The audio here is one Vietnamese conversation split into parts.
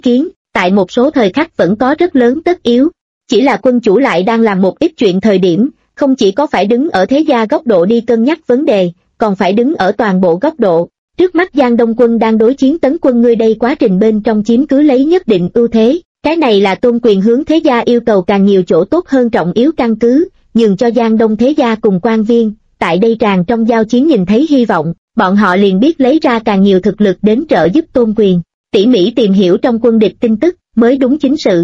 kiến, tại một số thời khắc vẫn có rất lớn tất yếu. Chỉ là quân chủ lại đang làm một ít chuyện thời điểm, không chỉ có phải đứng ở thế gia góc độ đi cân nhắc vấn đề, còn phải đứng ở toàn bộ góc độ. Trước mắt Giang Đông quân đang đối chiến Tấn quân ngươi đây quá trình bên trong chiếm cứ lấy nhất định ưu thế. Cái này là Tôn Quyền hướng thế gia yêu cầu càng nhiều chỗ tốt hơn trọng yếu căn cứ, nhường cho Giang Đông thế gia cùng quan viên, tại đây tràn trong giao chiến nhìn thấy hy vọng, bọn họ liền biết lấy ra càng nhiều thực lực đến trợ giúp Tôn Quyền, tỉ mỉ tìm hiểu trong quân địch tin tức, mới đúng chính sự.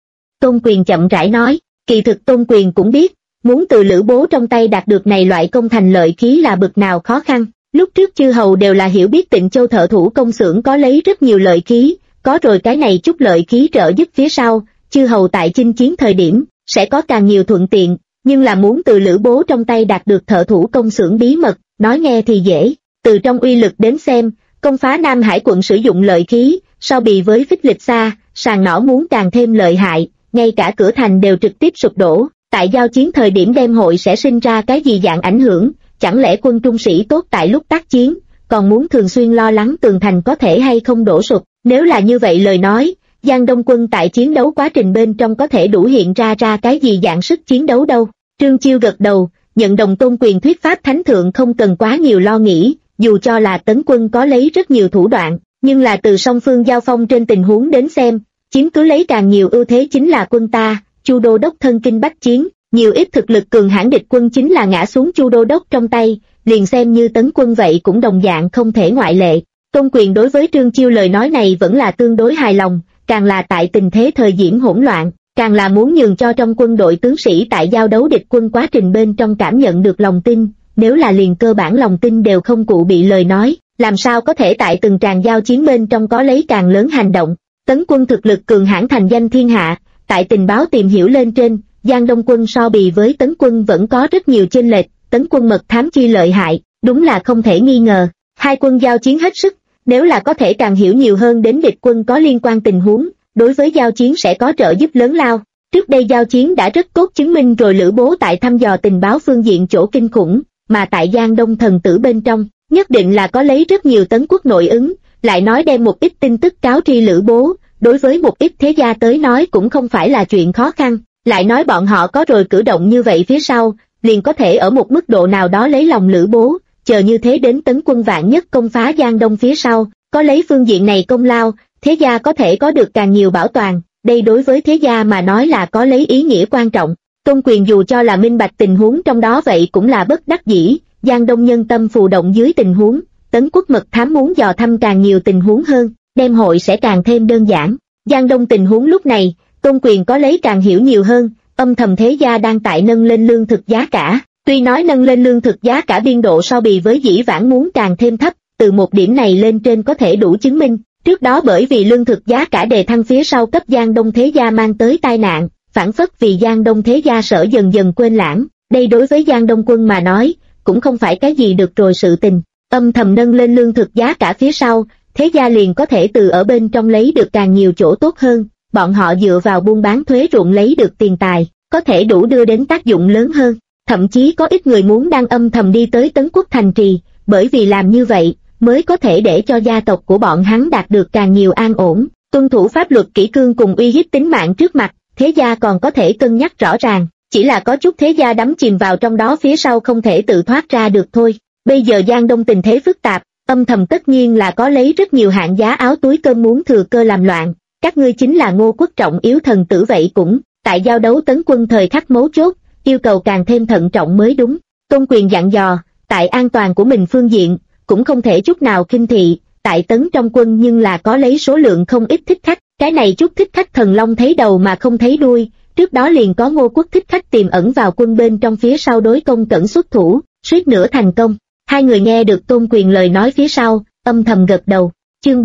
Tôn Quyền chậm rãi nói, kỳ thực Tôn Quyền cũng biết, muốn từ Lữ Bố trong tay đạt được này loại công thành lợi khí là bực nào khó khăn. Lúc trước chư hầu đều là hiểu biết Tịnh Châu thợ thủ công xưởng có lấy rất nhiều lợi khí, có rồi cái này chút lợi khí trợ giúp phía sau, chư hầu tại chinh chiến thời điểm, sẽ có càng nhiều thuận tiện, nhưng là muốn từ Lữ Bố trong tay đạt được thợ thủ công xưởng bí mật, nói nghe thì dễ, từ trong uy lực đến xem, công phá Nam Hải quận sử dụng lợi khí, so bì với phích lịch xa, sàng nỏ muốn càng thêm lợi hại, ngay cả cửa thành đều trực tiếp sụp đổ, tại giao chiến thời điểm đêm hội sẽ sinh ra cái gì dạng ảnh hưởng, chẳng lẽ quân trung sĩ tốt tại lúc tác chiến, còn muốn thường xuyên lo lắng tường thành có thể hay không đổ sụp, nếu là như vậy lời nói, Giang Đông quân tại chiến đấu quá trình bên trong có thể đủ hiện ra cái gì dạng sức chiến đấu đâu. Trương Chiêu gật đầu, nhận đồng Tôn Quyền thuyết pháp thánh thượng không cần quá nhiều lo nghĩ, dù cho là Tấn quân có lấy rất nhiều thủ đoạn, nhưng là từ song phương giao phong trên tình huống đến xem, chiếm cứ lấy càng nhiều ưu thế chính là quân ta. Chu đô đốc thân kinh bách chiến, nhiều ít thực lực cường hãn địch quân chính là ngã xuống Chu đô đốc trong tay, liền xem như Tấn quân vậy cũng đồng dạng không thể ngoại lệ. Tôn Quyền đối với Trương Chiêu lời nói này vẫn là tương đối hài lòng, càng là tại tình thế thời điểm hỗn loạn, càng là muốn nhường cho trong quân đội tướng sĩ tại giao đấu địch quân quá trình bên trong cảm nhận được lòng tin, nếu là liền cơ bản lòng tin đều không cụ bị lời nói, làm sao có thể tại từng tràng giao chiến bên trong có lấy càng lớn hành động. Tấn quân thực lực cường hãn thành danh thiên hạ, tại tình báo tìm hiểu lên trên, Giang Đông quân so bì với Tấn quân vẫn có rất nhiều chênh lệch, Tấn quân mật thám chi lợi hại, đúng là không thể nghi ngờ. Hai quân giao chiến hết sức, nếu là có thể càng hiểu nhiều hơn đến địch quân có liên quan tình huống, đối với giao chiến sẽ có trợ giúp lớn lao. Trước đây giao chiến đã rất tốt chứng minh rồi Lữ Bố tại thăm dò tình báo phương diện chỗ kinh khủng, mà tại Giang Đông thần tử bên trong, nhất định là có lấy rất nhiều Tấn quốc nội ứng, lại nói đem một ít tin tức cáo tri Lữ Bố, đối với một ít thế gia tới nói cũng không phải là chuyện khó khăn, lại nói bọn họ có rồi cử động như vậy phía sau, liền có thể ở một mức độ nào đó lấy lòng Lữ Bố, chờ như thế đến Tấn quân vạn nhất công phá Giang Đông phía sau, có lấy phương diện này công lao, thế gia có thể có được càng nhiều bảo toàn, đây đối với thế gia mà nói là có lấy ý nghĩa quan trọng. Tôn Quyền dù cho là minh bạch tình huống trong đó vậy cũng là bất đắc dĩ, Giang Đông nhân tâm phù động dưới tình huống, Tấn quốc mật thám muốn dò thăm càng nhiều tình huống hơn, đêm hội sẽ càng thêm đơn giản. Giang Đông tình huống lúc này, Tôn Quyền có lấy càng hiểu nhiều hơn, âm thầm thế gia đang tại nâng lên lương thực giá cả, tuy nói nâng lên lương thực giá cả biên độ so bì với dĩ vãng muốn càng thêm thấp, từ một điểm này lên trên có thể đủ chứng minh, trước đó bởi vì lương thực giá cả đề thăng phía sau cấp Giang Đông thế gia mang tới tai nạn, phản phất vì Giang Đông thế gia sở dần dần quên lãng, đây đối với Giang Đông quân mà nói, cũng không phải cái gì được rồi sự tình, âm thầm nâng lên lương thực giá cả phía sau, thế gia liền có thể từ ở bên trong lấy được càng nhiều chỗ tốt hơn, bọn họ dựa vào buôn bán thuế ruộng lấy được tiền tài, có thể đủ đưa đến tác dụng lớn hơn, thậm chí có ít người muốn đang âm thầm đi tới Tấn quốc thành trì, bởi vì làm như vậy, mới có thể để cho gia tộc của bọn hắn đạt được càng nhiều an ổn, tuân thủ pháp luật kỷ cương cùng uy hiếp tính mạng trước mặt, thế gia còn có thể cân nhắc rõ ràng, chỉ là có chút thế gia đắm chìm vào trong đó phía sau không thể tự thoát ra được thôi. Bây giờ Giang Đông tình thế phức tạp, âm thầm tất nhiên là có lấy rất nhiều hạng giá áo túi cơm muốn thừa cơ làm loạn, các ngươi chính là Ngô Quốc trọng yếu thần tử vậy cũng, tại giao đấu Tấn quân thời khắc mấu chốt, yêu cầu càng thêm thận trọng mới đúng. Tôn Quyền dặn dò, tại an toàn của mình phương diện, cũng không thể chút nào khinh thị, tại Tấn trong quân nhưng là có lấy số lượng không ít thích khách, cái này chút thích khách thần long thấy đầu mà không thấy đuôi, trước đó liền có Ngô Quốc thích khách tiềm ẩn vào quân bên trong phía sau đối công cẩn xuất thủ, suýt nữa thành công. Hai người nghe được Tôn Quyền lời nói phía sau, âm thầm gật đầu. Chương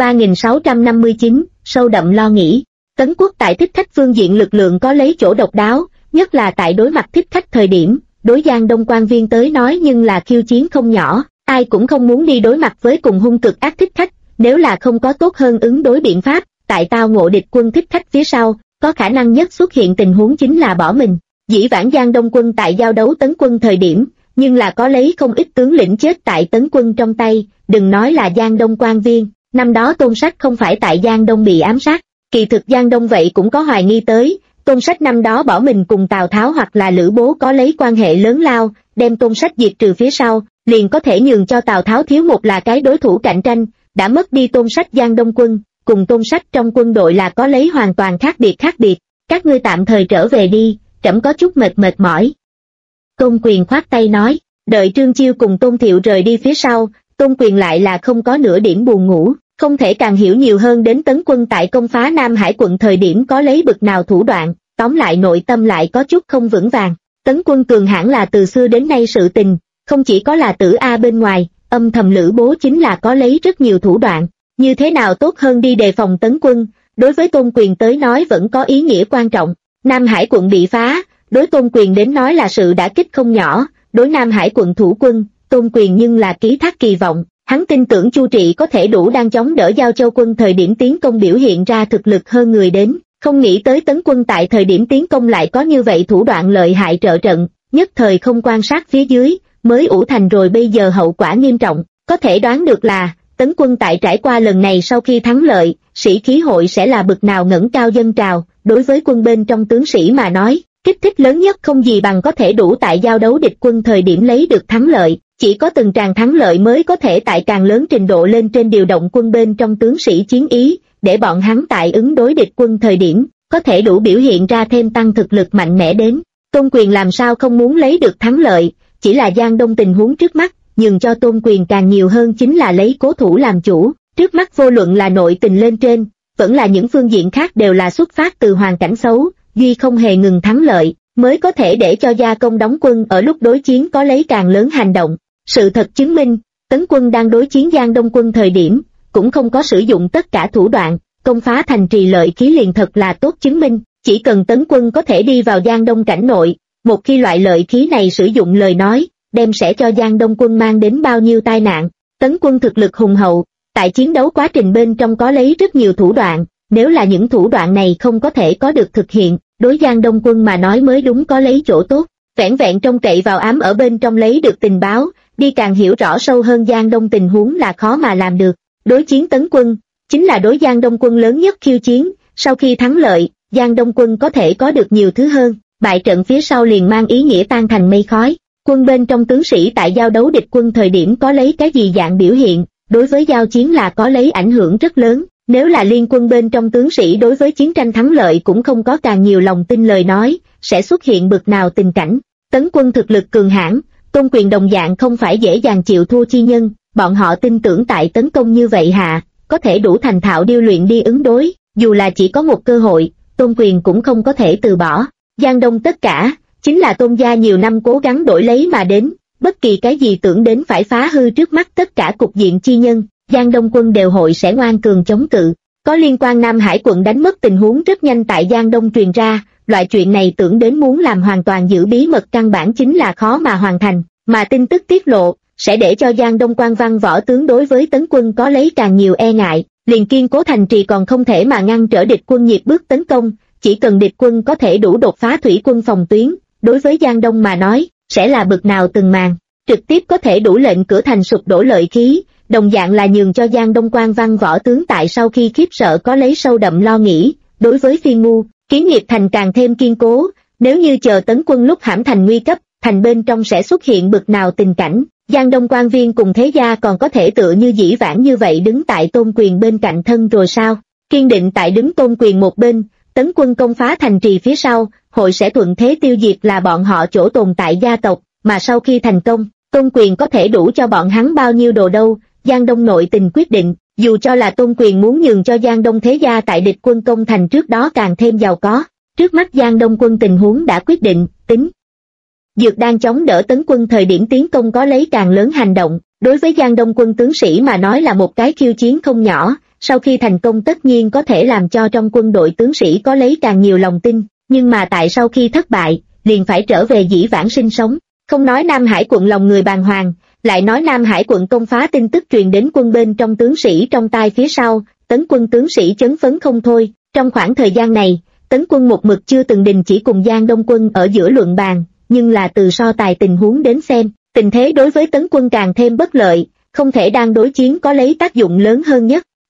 3659, sâu đậm lo nghĩ. Tấn quốc tại thích khách phương diện lực lượng có lấy chỗ độc đáo, nhất là tại đối mặt thích khách thời điểm, đối Giang Đông quan viên tới nói nhưng là khiêu chiến không nhỏ, ai cũng không muốn đi đối mặt với cùng hung cực ác thích khách, nếu là không có tốt hơn ứng đối biện pháp, tại tao ngộ địch quân thích khách phía sau, có khả năng nhất xuất hiện tình huống chính là bỏ mình. Dĩ vãng Giang Đông quân tại giao đấu Tấn quân thời điểm, nhưng là có lấy không ít tướng lĩnh chết tại Tấn quân trong tay, đừng nói là Giang Đông quan viên, năm đó Tôn Sách không phải tại Giang Đông bị ám sát, Kỳ thực Giang Đông vậy cũng có hoài nghi tới, Tôn Sách năm đó bỏ mình cùng Tào Tháo hoặc là Lữ Bố có lấy quan hệ lớn lao, đem Tôn Sách diệt trừ phía sau, liền có thể nhường cho Tào Tháo thiếu một là cái đối thủ cạnh tranh, đã mất đi Tôn Sách Giang Đông quân, cùng Tôn Sách trong quân đội là có lấy hoàn toàn khác biệt, các ngươi tạm thời trở về đi, trẫm có chút mệt mỏi. Tôn Quyền khoát tay nói, đợi Trương Chiêu cùng Tôn Thiệu rời đi phía sau, Tôn Quyền lại là không có nửa điểm buồn ngủ, không thể càng hiểu nhiều hơn đến Tấn quân tại công phá Nam Hải quận thời điểm có lấy bực nào thủ đoạn, tóm lại nội tâm lại có chút không vững vàng. Tấn quân cường hãn là từ xưa đến nay sự tình, không chỉ có là Tử A bên ngoài, âm thầm Lữ Bố chính là có lấy rất nhiều thủ đoạn, như thế nào tốt hơn đi đề phòng Tấn quân, đối với Tôn Quyền tới nói vẫn có ý nghĩa quan trọng. Nam Hải quận bị phá, đối Tôn Quyền đến nói là sự đả kích không nhỏ, đối Nam Hải quận thủ quân, Tôn Quyền nhưng là ký thác kỳ vọng, hắn tin tưởng Chu Trị có thể đủ đang chống đỡ Giao Châu quân thời điểm tiến công biểu hiện ra thực lực hơn người đến, không nghĩ tới Tấn quân tại thời điểm tiến công lại có như vậy thủ đoạn lợi hại trợ trận, nhất thời không quan sát phía dưới, mới ủ thành rồi bây giờ hậu quả nghiêm trọng, có thể đoán được là, Tấn quân tại trải qua lần này sau khi thắng lợi, sĩ khí hội sẽ là bực nào ngẩng cao dâng trào, đối với quân bên trong tướng sĩ mà nói, kích thích lớn nhất không gì bằng có thể đủ tại giao đấu địch quân thời điểm lấy được thắng lợi, chỉ có từng tràng thắng lợi mới có thể tại càng lớn trình độ lên trên điều động quân bên trong tướng sĩ chiến ý, để bọn hắn tại ứng đối địch quân thời điểm, có thể đủ biểu hiện ra thêm tăng thực lực mạnh mẽ đến. Tôn Quyền làm sao không muốn lấy được thắng lợi, chỉ là Giang Đông tình huống trước mắt, nhưng cho Tôn Quyền càng nhiều hơn chính là lấy cố thủ làm chủ, trước mắt vô luận là nội tình lên trên, vẫn là những phương diện khác đều là xuất phát từ hoàn cảnh xấu, duy không hề ngừng thắng lợi, mới có thể để cho gia công đóng quân ở lúc đối chiến có lấy càng lớn hành động. Sự thật chứng minh, Tấn quân đang đối chiến Giang Đông quân thời điểm, cũng không có sử dụng tất cả thủ đoạn, công phá thành trì lợi khí liền thật là tốt chứng minh, chỉ cần Tấn quân có thể đi vào Giang Đông cảnh nội, một khi loại lợi khí này sử dụng lời nói, đem sẽ cho Giang Đông quân mang đến bao nhiêu tai nạn. Tấn quân thực lực hùng hậu, tại chiến đấu quá trình bên trong có lấy rất nhiều thủ đoạn, nếu là những thủ đoạn này không có thể có được thực hiện, đối Giang Đông quân mà nói mới đúng có lấy chỗ tốt, vẻn vẹn trông cậy vào ám ở bên trong lấy được tình báo, đi càng hiểu rõ sâu hơn Giang Đông tình huống là khó mà làm được. Đối chiến Tấn quân, chính là đối Giang Đông quân lớn nhất khiêu chiến, sau khi thắng lợi, Giang Đông quân có thể có được nhiều thứ hơn, bại trận phía sau liền mang ý nghĩa tan thành mây khói. Quân bên trong tướng sĩ tại giao đấu địch quân thời điểm có lấy cái gì dạng biểu hiện, đối với giao chiến là có lấy ảnh hưởng rất lớn. Nếu là liên quân bên trong tướng sĩ đối với chiến tranh thắng lợi cũng không có càng nhiều lòng tin lời nói, sẽ xuất hiện bực nào tình cảnh. Tấn quân thực lực cường hãn, Tôn Quyền đồng dạng không phải dễ dàng chịu thua chi nhân, bọn họ tin tưởng tại tấn công như vậy hạ, có thể đủ thành thạo điêu luyện đi ứng đối, dù là chỉ có một cơ hội, Tôn Quyền cũng không có thể từ bỏ. Giang Đông tất cả, chính là Tôn gia nhiều năm cố gắng đổi lấy mà đến, bất kỳ cái gì tưởng đến phải phá hư trước mắt tất cả cục diện chi nhân, Giang Đông quân đều hội sẽ ngoan cường chống cự. Có liên quan Nam Hải quận đánh mất tình huống rất nhanh tại Giang Đông truyền ra, loại chuyện này tưởng đến muốn làm hoàn toàn giữ bí mật căn bản chính là khó mà hoàn thành, mà tin tức tiết lộ, sẽ để cho Giang Đông quan văn võ tướng đối với tấn quân có lấy càng nhiều e ngại, liền kiên cố thành trì còn không thể mà ngăn trở địch quân nhịp bước tấn công, chỉ cần địch quân có thể đủ đột phá thủy quân phòng tuyến, đối với Giang Đông mà nói, sẽ là bực nào từng màn, trực tiếp có thể đủ lệnh cửa thành sụp đổ lợi khí, đồng dạng là nhường cho Giang Đông quan văn võ tướng tại sau khi khiếp sợ có lấy sâu đậm lo nghĩ, đối với Phi Ngu, Kiến Nghiệp thành càng thêm kiên cố, nếu như chờ tấn quân lúc hãm thành nguy cấp, thành bên trong sẽ xuất hiện bực nào tình cảnh, Giang Đông quan viên cùng thế gia còn có thể tựa như dĩ vãng như vậy đứng tại Tôn Quyền bên cạnh thân rồi sao, kiên định tại đứng Tôn Quyền một bên, tấn quân công phá thành trì phía sau, hội sẽ thuận thế tiêu diệt là bọn họ chỗ tồn tại gia tộc, mà sau khi thành công, Tôn Quyền có thể đủ cho bọn hắn bao nhiêu đồ đâu. Giang Đông nội tình quyết định, dù cho là Tôn Quyền muốn nhường cho Giang Đông thế gia tại địch quân công thành trước đó càng thêm giàu có, trước mắt Giang Đông quân tình huống đã quyết định, tính. Dược đang chống đỡ tấn quân thời điểm tiến công có lấy càng lớn hành động, đối với Giang Đông quân tướng sĩ mà nói là một cái khiêu chiến không nhỏ, sau khi thành công tất nhiên có thể làm cho trong quân đội tướng sĩ có lấy càng nhiều lòng tin, nhưng mà tại sau khi thất bại, liền phải trở về dĩ vãng sinh sống, không nói Nam Hải quận lòng người bàng hoàng. Lại nói Nam Hải quận công phá tin tức truyền đến quân bên trong tướng sĩ trong tai phía sau, tấn quân tướng sĩ chấn phấn không thôi, trong khoảng thời gian này, tấn quân một mực chưa từng đình chỉ cùng Giang Đông quân ở giữa luận bàn, nhưng là từ so tài tình huống đến xem, tình thế đối với tấn quân càng thêm bất lợi, không thể đang đối chiến có lấy tác dụng lớn hơn nhất,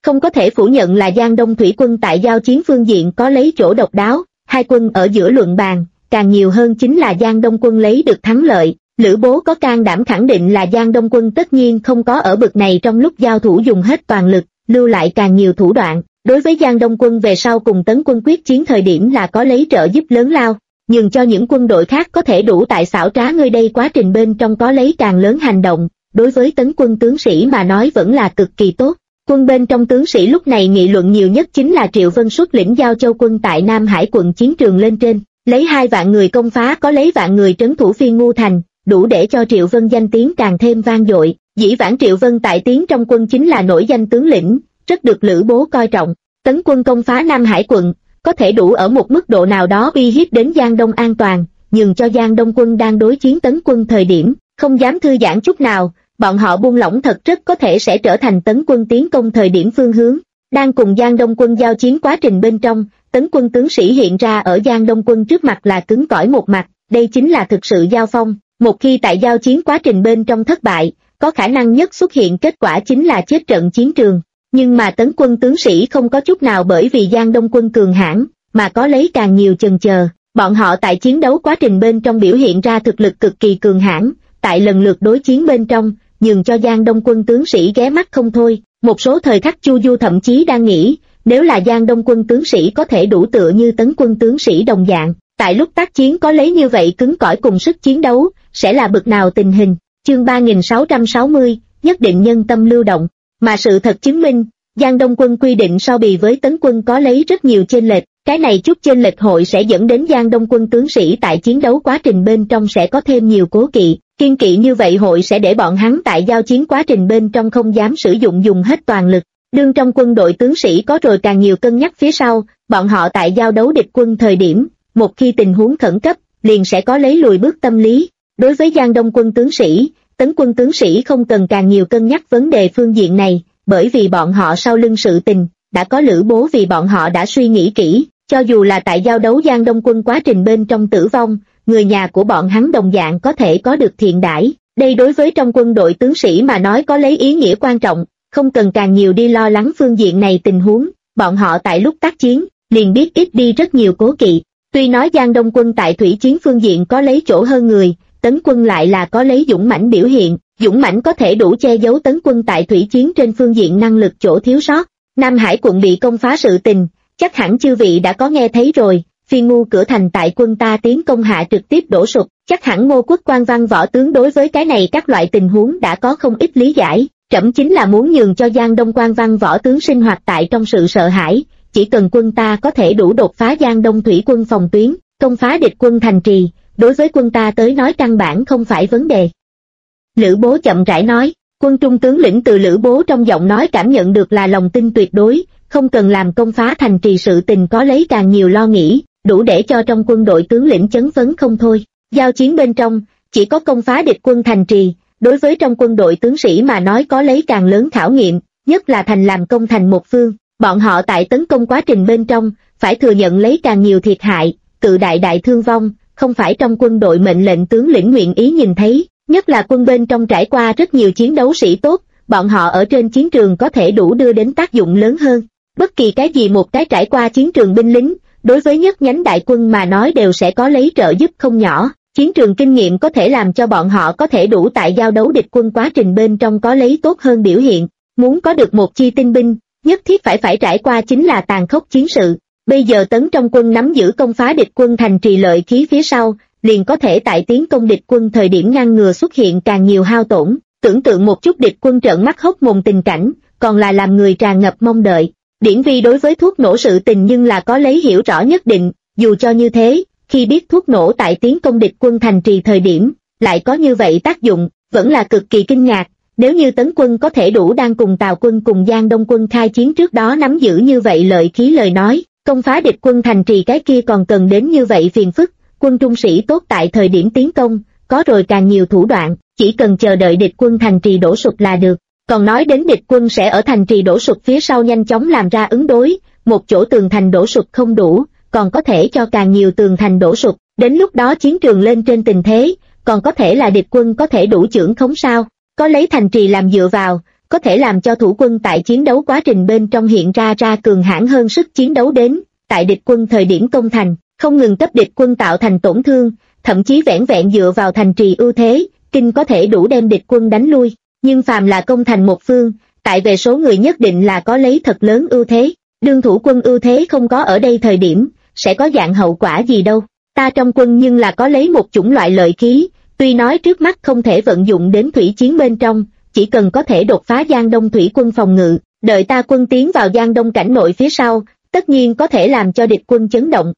Không có thể phủ nhận là Giang Đông thủy quân tại giao chiến phương diện có lấy chỗ độc đáo, hai quân ở giữa luận bàn, càng nhiều hơn chính là Giang Đông quân lấy được thắng lợi. Lữ Bố có can đảm khẳng định là Giang Đông quân tất nhiên không có ở bực này trong lúc giao thủ dùng hết toàn lực, lưu lại càng nhiều thủ đoạn. Đối với Giang Đông quân về sau cùng Tấn quân quyết chiến thời điểm là có lấy trợ giúp lớn lao, nhưng cho những quân đội khác có thể đủ tại xảo trá nơi đây quá trình bên trong có lấy càng lớn hành động, đối với Tấn quân tướng sĩ mà nói vẫn là cực kỳ tốt. Quân bên trong tướng sĩ lúc này nghị luận nhiều nhất chính là Triệu Vân xuất lĩnh Giao Châu quân tại Nam Hải quận chiến trường lên trên, lấy 2 vạn người công phá có lấy vạn người trấn thủ Phiên Ngu Thành, đủ để cho Triệu Vân danh tiếng càng thêm vang dội. Dĩ vãng Triệu Vân tại tiến trong quân chính là nổi danh tướng lĩnh, rất được Lữ Bố coi trọng. Tấn quân công phá Nam Hải quận, có thể đủ ở một mức độ nào đó uy hiếp đến Giang Đông an toàn, nhưng cho Giang Đông quân đang đối chiến Tấn quân thời điểm, không dám thư giãn chút nào, bọn họ buông lỏng thật rất có thể sẽ trở thành Tấn quân tiến công thời điểm phương hướng. Đang cùng Giang Đông quân giao chiến quá trình bên trong, Tấn quân tướng sĩ hiện ra ở Giang Đông quân trước mặt là cứng cỏi một mặt, đây chính là thực sự giao phong. Một khi tại giao chiến quá trình bên trong thất bại, có khả năng nhất xuất hiện kết quả chính là chết trận chiến trường. Nhưng mà Tấn quân tướng sĩ không có chút nào bởi vì Giang Đông quân cường hãn mà có lấy càng nhiều chần chờ. Bọn họ tại chiến đấu quá trình bên trong biểu hiện ra thực lực cực kỳ cường hãn, tại lần lượt đối chiến bên trong, nhường cho Giang Đông quân tướng sĩ ghé mắt không thôi. Một số thời khắc Chu Du thậm chí đang nghĩ, nếu là Giang Đông quân tướng sĩ có thể đủ tựa như Tấn quân tướng sĩ đồng dạng, tại lúc tác chiến có lấy như vậy cứng cỏi cùng sức chiến đấu, sẽ là bực nào tình hình. Chương 3660, nhất định nhân tâm lưu động. Mà sự thật chứng minh, Giang Đông quân quy định so bì với Tấn quân có lấy rất nhiều chênh lệch, cái này chút chênh lệch hội sẽ dẫn đến Giang Đông quân tướng sĩ tại chiến đấu quá trình bên trong sẽ có thêm nhiều cố kỵ, kiên kỵ như vậy hội sẽ để bọn hắn tại giao chiến quá trình bên trong không dám sử dụng dùng hết toàn lực. Đương trong quân đội tướng sĩ có rồi càng nhiều cân nhắc phía sau, bọn họ tại giao đấu địch quân thời điểm, một khi tình huống khẩn cấp, liền sẽ có lấy lùi bước tâm lý. Đối với Giang Đông quân tướng sĩ, Tấn quân tướng sĩ không cần càng nhiều cân nhắc vấn đề phương diện này, bởi vì bọn họ sau lưng sự tình, đã có Lữ Bố vì bọn họ đã suy nghĩ kỹ, cho dù là tại giao đấu Giang Đông quân quá trình bên trong tử vong, người nhà của bọn hắn đồng dạng có thể có được thiện đãi. Đây đối với trong quân đội tướng sĩ mà nói có lấy ý nghĩa quan trọng, không cần càng nhiều đi lo lắng phương diện này tình huống, bọn họ tại lúc tác chiến, liền biết ít đi rất nhiều cố kỵ. Tuy nói Giang Đông quân tại thủy chiến phương diện có lấy chỗ hơn người, Tấn quân lại là có lấy dũng mãnh biểu hiện, dũng mãnh có thể đủ che giấu Tấn quân tại thủy chiến trên phương diện năng lực chỗ thiếu sót. Nam Hải quận bị công phá sự tình, chắc hẳn chư vị đã có nghe thấy rồi, Phiên Ngu cửa thành tại quân ta tiến công hạ trực tiếp đổ sụp, chắc hẳn Ngô Quốc quan văn võ tướng đối với cái này các loại tình huống đã có không ít lý giải, trẫm chính là muốn nhường cho Giang Đông quan văn võ tướng sinh hoạt tại trong sự sợ hãi, chỉ cần quân ta có thể đủ đột phá Giang Đông thủy quân phòng tuyến, công phá địch quân thành trì, đối với quân ta tới nói căn bản không phải vấn đề. Lữ Bố chậm rãi nói, quân trung tướng lĩnh từ Lữ Bố trong giọng nói cảm nhận được là lòng tin tuyệt đối, không cần làm công phá thành trì sự tình có lấy càng nhiều lo nghĩ, đủ để cho trong quân đội tướng lĩnh chấn phấn không thôi. Giao chiến bên trong, chỉ có công phá địch quân thành trì, đối với trong quân đội tướng sĩ mà nói có lấy càng lớn khảo nghiệm, nhất là thành làm công thành một phương, bọn họ tại tấn công quá trình bên trong, phải thừa nhận lấy càng nhiều thiệt hại, cự đại thương vong, không phải trong quân đội mệnh lệnh tướng lĩnh nguyện ý nhìn thấy, nhất là quân bên trong trải qua rất nhiều chiến đấu sĩ tốt, bọn họ ở trên chiến trường có thể đủ đưa đến tác dụng lớn hơn. Bất kỳ cái gì một cái trải qua chiến trường binh lính, đối với nhất nhánh đại quân mà nói đều sẽ có lấy trợ giúp không nhỏ. Chiến trường kinh nghiệm có thể làm cho bọn họ có thể đủ tại giao đấu địch quân quá trình bên trong có lấy tốt hơn biểu hiện. Muốn có được một chi tinh binh, nhất thiết phải trải qua chính là tàn khốc chiến sự. Bây giờ tấn trong quân nắm giữ công phá địch quân thành trì lợi khí phía sau, liền có thể tại tiến công địch quân thời điểm ngăn ngừa xuất hiện càng nhiều hao tổn. Tưởng tượng một chút địch quân trợn mắt hốc mồm tình cảnh, còn là làm người tràn ngập mong đợi. Điển Vi đối với thuốc nổ sự tình nhưng là có lấy hiểu rõ nhất định, dù cho như thế, khi biết thuốc nổ tại tiến công địch quân thành trì thời điểm, lại có như vậy tác dụng, vẫn là cực kỳ kinh ngạc. Nếu như tấn quân có thể đủ đang cùng Tào quân cùng Giang Đông quân khai chiến trước đó nắm giữ như vậy lợi khí lời nói, công phá địch quân thành trì cái kia còn cần đến như vậy phiền phức, quân trung sĩ tốt tại thời điểm tiến công, có rồi càng nhiều thủ đoạn, chỉ cần chờ đợi địch quân thành trì đổ sụp là được. Còn nói đến địch quân sẽ ở thành trì đổ sụp phía sau nhanh chóng làm ra ứng đối, một chỗ tường thành đổ sụp không đủ, còn có thể cho càng nhiều tường thành đổ sụp, đến lúc đó chiến trường lên trên tình thế, còn có thể là địch quân có thể đủ chưởng khống sao, có lấy thành trì làm dựa vào, có thể làm cho thủ quân tại chiến đấu quá trình bên trong hiện ra cường hãn hơn sức chiến đấu đến, tại địch quân thời điểm công thành, không ngừng cấp địch quân tạo thành tổn thương, thậm chí vẻn vẹn dựa vào thành trì ưu thế, kinh có thể đủ đem địch quân đánh lui, nhưng phàm là công thành một phương, tại về số người nhất định là có lấy thật lớn ưu thế, đương thủ quân ưu thế không có ở đây thời điểm, sẽ có dạng hậu quả gì đâu. Ta trong quân nhưng là có lấy một chủng loại lợi khí, tuy nói trước mắt không thể vận dụng đến thủy chiến bên trong, chỉ cần có thể đột phá Giang Đông thủy quân phòng ngự, đợi ta quân tiến vào Giang Đông cảnh nội phía sau, tất nhiên có thể làm cho địch quân chấn động.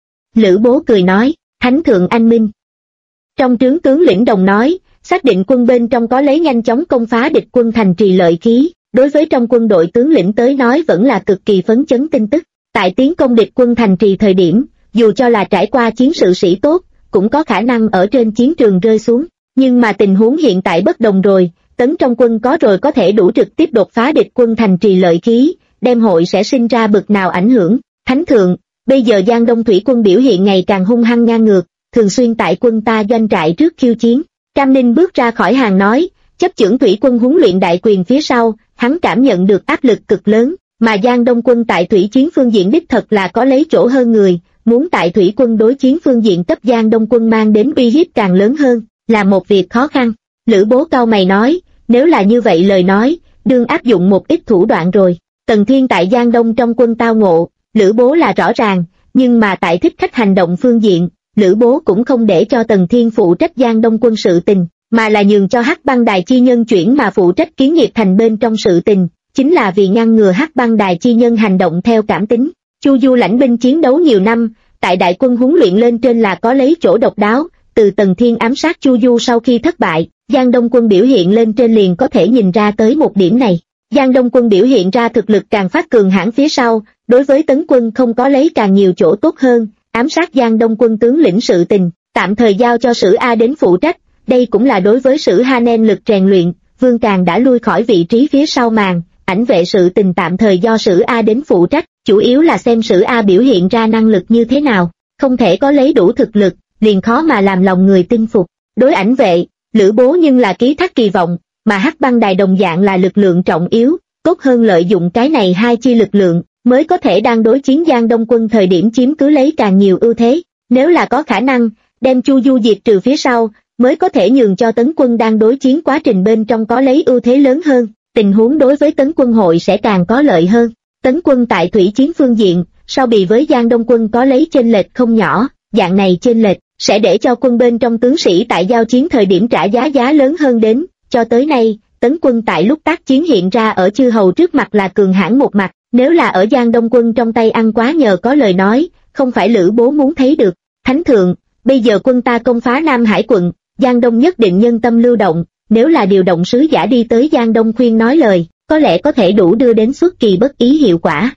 Lữ Bố cười nói, Thánh thượng anh minh. Trong trướng tướng lĩnh đồng nói, xác định quân bên trong có lấy nhanh chóng công phá địch quân thành trì lợi khí, đối với trong quân đội tướng lĩnh tới nói vẫn là cực kỳ phấn chấn tin tức. Tại tiến công địch quân thành trì thời điểm, dù cho là trải qua chiến sự sĩ tốt, cũng có khả năng ở trên chiến trường rơi xuống, nhưng mà tình huống hiện tại bất đồng rồi, tấn trong quân có rồi có thể đủ trực tiếp đột phá địch quân thành trì lợi khí, đem hội sẽ sinh ra bực nào ảnh hưởng. Thánh thượng, bây giờ Giang Đông thủy quân biểu hiện ngày càng hung hăng ngang ngược, thường xuyên tại quân ta doanh trại trước khiêu chiến. Cam Ninh bước ra khỏi hàng nói, chấp chưởng thủy quân huấn luyện đại quyền phía sau, hắn cảm nhận được áp lực cực lớn, mà Giang Đông quân tại thủy chiến phương diện đích thật là có lấy chỗ hơn người, muốn tại thủy quân đối chiến phương diện cấp Giang Đông quân mang đến uy hiếp càng lớn hơn, là một việc khó khăn. Lữ Bố cau mày nói, nếu là như vậy lời nói, đương áp dụng một ít thủ đoạn rồi. Tần Thiên tại Giang Đông trong quân tao ngộ, Lữ Bố là rõ ràng, nhưng mà tại thích khách hành động phương diện, Lữ Bố cũng không để cho Tần Thiên phụ trách Giang Đông quân sự tình, mà là nhường cho Hắc Băng Đài chi nhân chuyển mà phụ trách Kiến Nghiệp Thành bên trong sự tình, chính là vì ngăn ngừa Hắc Băng Đài chi nhân hành động theo cảm tính. Chu Du lãnh binh chiến đấu nhiều năm, tại đại quân huấn luyện lên trên là có lấy chỗ độc đáo, từ Tần Thiên ám sát Chu Du sau khi thất bại, Giang Đông quân biểu hiện lên trên liền có thể nhìn ra tới một điểm này. Giang Đông quân biểu hiện ra thực lực càng phát cường hãn phía sau, đối với tấn quân không có lấy càng nhiều chỗ tốt hơn, ám sát Giang Đông quân tướng lĩnh sự tình, tạm thời giao cho Sử A đến phụ trách, đây cũng là đối với Sử Ha nên lực rèn luyện, Vương Càng đã lui khỏi vị trí phía sau màn, ảnh vệ sự tình tạm thời do Sử A đến phụ trách, chủ yếu là xem Sử A biểu hiện ra năng lực như thế nào, không thể có lấy đủ thực lực, liền khó mà làm lòng người tin phục. Đối ảnh vệ, Lữ Bố nhưng là ký thác kỳ vọng, mà Hắc Băng Đài đồng dạng là lực lượng trọng yếu, tốt hơn lợi dụng cái này hai chi lực lượng, mới có thể đang đối chiến Giang Đông quân thời điểm chiếm cứ lấy càng nhiều ưu thế. Nếu là có khả năng, đem Chu Du diệt trừ phía sau, mới có thể nhường cho tấn quân đang đối chiến quá trình bên trong có lấy ưu thế lớn hơn, tình huống đối với tấn quân hội sẽ càng có lợi hơn. Tấn quân tại thủy chiến phương diện, so bì với Giang Đông quân có lấy chênh lệch không nhỏ, dạng này chênh lệch sẽ để cho quân bên trong tướng sĩ tại giao chiến thời điểm trả giá lớn hơn đến. Cho tới nay, tấn quân tại lúc tác chiến hiện ra ở chư hầu trước mặt là cường hãn một mặt, nếu là ở Giang Đông quân trong tay ăn quá nhờ có lời nói, không phải Lữ Bố muốn thấy được. Thánh thượng, bây giờ quân ta công phá Nam Hải quận, Giang Đông nhất định nhân tâm lưu động, nếu là điều động sứ giả đi tới Giang Đông khuyên nói lời, có lẽ có thể đủ đưa đến xuất kỳ bất ý hiệu quả.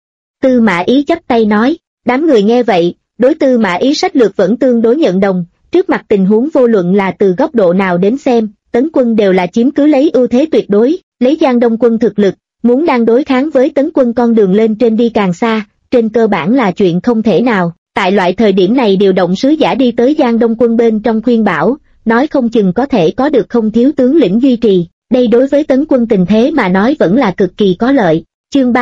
Tư Mã Ý chắp tay nói, đám người nghe vậy, đối Tư Mã Ý sách lược vẫn tương đối nhận đồng, trước mặt tình huống vô luận là từ góc độ nào đến xem, tấn quân đều là chiếm cứ lấy ưu thế tuyệt đối, lấy Giang Đông quân thực lực, muốn đang đối kháng với tấn quân con đường lên trên đi càng xa, trên cơ bản là chuyện không thể nào. Tại loại thời điểm này điều động sứ giả đi tới Giang Đông quân bên trong khuyên bảo, nói không chừng có thể có được không thiếu tướng lĩnh duy trì, đây đối với tấn quân tình thế mà nói vẫn là cực kỳ có lợi. Chương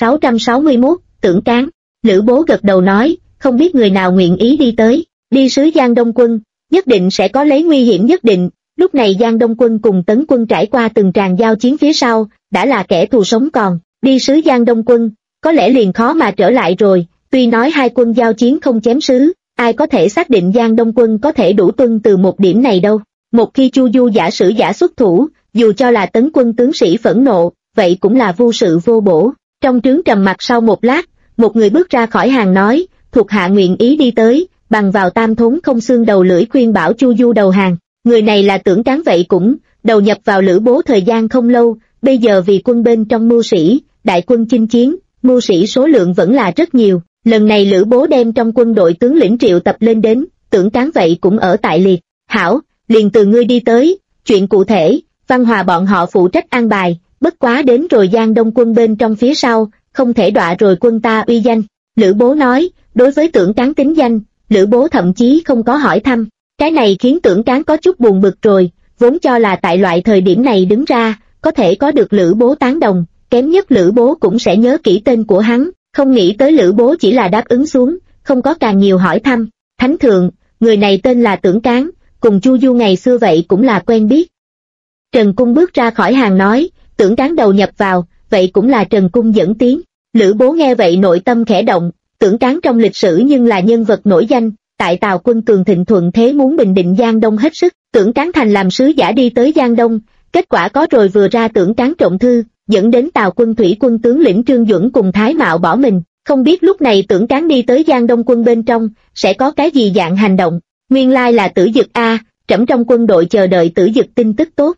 3661, Tưởng Cán. Lữ Bố gật đầu nói, không biết người nào nguyện ý đi tới, đi sứ Giang Đông quân, nhất định sẽ có lấy nguy hiểm nhất định. Lúc này Giang Đông quân cùng tấn quân trải qua từng tràng giao chiến phía sau, đã là kẻ thù sống còn, đi sứ Giang Đông quân, có lẽ liền khó mà trở lại rồi. Tuy nói hai quân giao chiến không chém sứ, ai có thể xác định Giang Đông quân có thể đủ tuân từ một điểm này đâu. Một khi Chu Du giả sử giả xuất thủ, dù cho là tấn quân tướng sĩ phẫn nộ, vậy cũng là vô sự vô bổ. Trong trướng trầm mặc sau một lát, một người bước ra khỏi hàng nói, thuộc hạ nguyện ý đi tới, bằng vào tam thốn không xương đầu lưỡi khuyên bảo Chu Du đầu hàng. Người này là Tưởng Cán, vậy cũng đầu nhập vào Lữ Bố thời gian không lâu, bây giờ vì quân bên trong mưu sĩ, đại quân chinh chiến, mưu sĩ số lượng vẫn là rất nhiều. Lần này Lữ Bố đem trong quân đội tướng lĩnh triệu tập lên đến, Tưởng Cán vậy cũng ở tại liệt. Hảo, liền từ ngươi đi tới, chuyện cụ thể, Văn Hòa bọn họ phụ trách an bài, bất quá đến rồi Giang Đông quân bên trong phía sau, không thể đọa rồi quân ta uy danh. Lữ Bố nói, đối với Tưởng Cán tính danh, Lữ Bố thậm chí không có hỏi thăm, cái này khiến Tưởng Cán có chút buồn bực rồi, vốn cho là tại loại thời điểm này đứng ra, có thể có được Lữ Bố tán đồng, kém nhất Lữ Bố cũng sẽ nhớ kỹ tên của hắn, không nghĩ tới Lữ Bố chỉ là đáp ứng xuống, không có càng nhiều hỏi thăm. Thánh thượng, người này tên là Tưởng Cán, cùng Chu Du ngày xưa vậy cũng là quen biết. Trần Cung bước ra khỏi hàng nói, Tưởng Cán đầu nhập vào, vậy cũng là Trần Cung dẫn tiếng. Lữ Bố nghe vậy nội tâm khẽ động, Tưởng Cán trong lịch sử nhưng là nhân vật nổi danh, tại Tào quân cường thịnh thuận thế muốn bình định Giang Đông hết sức, Tưởng Cán thành làm sứ giả đi tới Giang Đông, kết quả có rồi vừa ra Tưởng Cán trộm thư, dẫn đến Tào quân thủy quân tướng lĩnh Trương Duẩn cùng Thái Mạo bỏ mình, không biết lúc này Tưởng Cán đi tới Giang Đông quân bên trong, sẽ có cái gì dạng hành động, nguyên lai là Tử Dực a, trẫm trong quân đội chờ đợi Tử Dực tin tức tốt.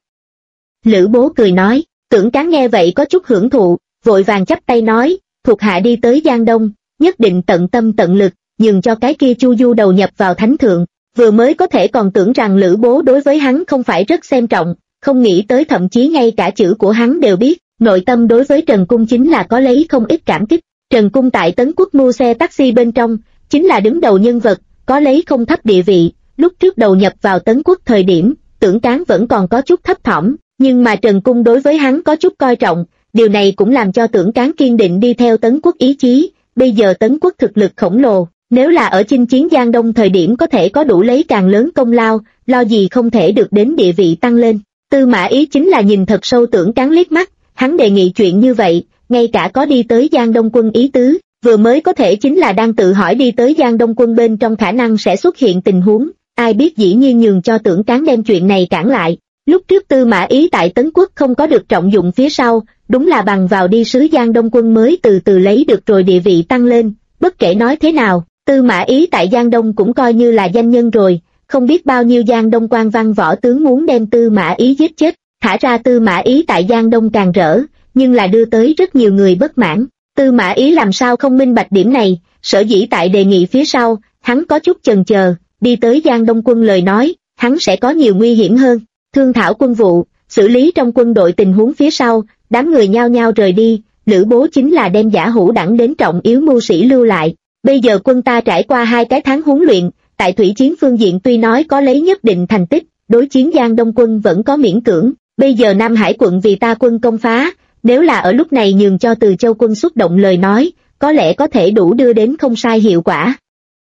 Lữ Bố cười nói, Tưởng Cán nghe vậy có chút hưởng thụ, vội vàng chắp tay nói, thuộc hạ đi tới Giang Đông, nhất định tận tâm tận lực, nhường cho cái kia Chu Du đầu nhập vào thánh thượng, vừa mới có thể còn tưởng rằng Lữ Bố đối với hắn không phải rất xem trọng, không nghĩ tới thậm chí ngay cả chữ của hắn đều biết, nội tâm đối với Trần Cung chính là có lấy không ít cảm kích. Trần Cung tại Tấn Quốc mua xe taxi bên trong, chính là đứng đầu nhân vật, có lấy không thấp địa vị, lúc trước đầu nhập vào Tấn Quốc thời điểm, Tưởng Cán vẫn còn có chút thấp thỏm, nhưng mà Trần Cung đối với hắn có chút coi trọng, điều này cũng làm cho Tưởng Cán kiên định đi theo Tấn Quốc ý chí, bây giờ Tấn Quốc thực lực khổng lồ, nếu là ở chinh chiến Giang Đông thời điểm có thể có đủ lấy càng lớn công lao, lo gì không thể được đến địa vị tăng lên. Tư Mã Ý chính là nhìn thật sâu Tưởng Cán liếc mắt, hắn đề nghị chuyện như vậy, ngay cả có đi tới Giang Đông quân ý tứ, vừa mới có thể chính là đang tự hỏi đi tới Giang Đông quân bên trong khả năng sẽ xuất hiện tình huống, ai biết dĩ nhiên nhường cho Tưởng Cán đem chuyện này cản lại. Lúc trước Tư Mã Ý tại Tấn Quốc không có được trọng dụng phía sau, đúng là bằng vào đi sứ Giang Đông quân mới từ từ lấy được rồi địa vị tăng lên, bất kể nói thế nào, Tư Mã Ý tại Giang Đông cũng coi như là danh nhân rồi, không biết bao nhiêu Giang Đông quan văn võ tướng muốn đem Tư Mã Ý giết chết, thả ra Tư Mã Ý tại Giang Đông càng rỡ, nhưng là đưa tới rất nhiều người bất mãn. Tư Mã Ý làm sao không minh bạch điểm này, sở dĩ tại đề nghị phía sau, hắn có chút chần chờ, đi tới Giang Đông quân lời nói, hắn sẽ có nhiều nguy hiểm hơn, thương thảo quân vụ, xử lý trong quân đội tình huống phía sau, đám người nhao nhao rời đi, Lữ Bố chính là đem Giả Hữu đẳng đến trọng yếu mưu sĩ lưu lại. Bây giờ quân ta trải qua 2 cái tháng huấn luyện, tại thủy chiến phương diện tuy nói có lấy nhất định thành tích, đối chiến Giang Đông quân vẫn có miễn cưỡng, bây giờ Nam Hải quận vì ta quân công phá, nếu là ở lúc này nhường cho Từ Châu quân xuất động lời nói, có lẽ có thể đủ đưa đến không sai hiệu quả.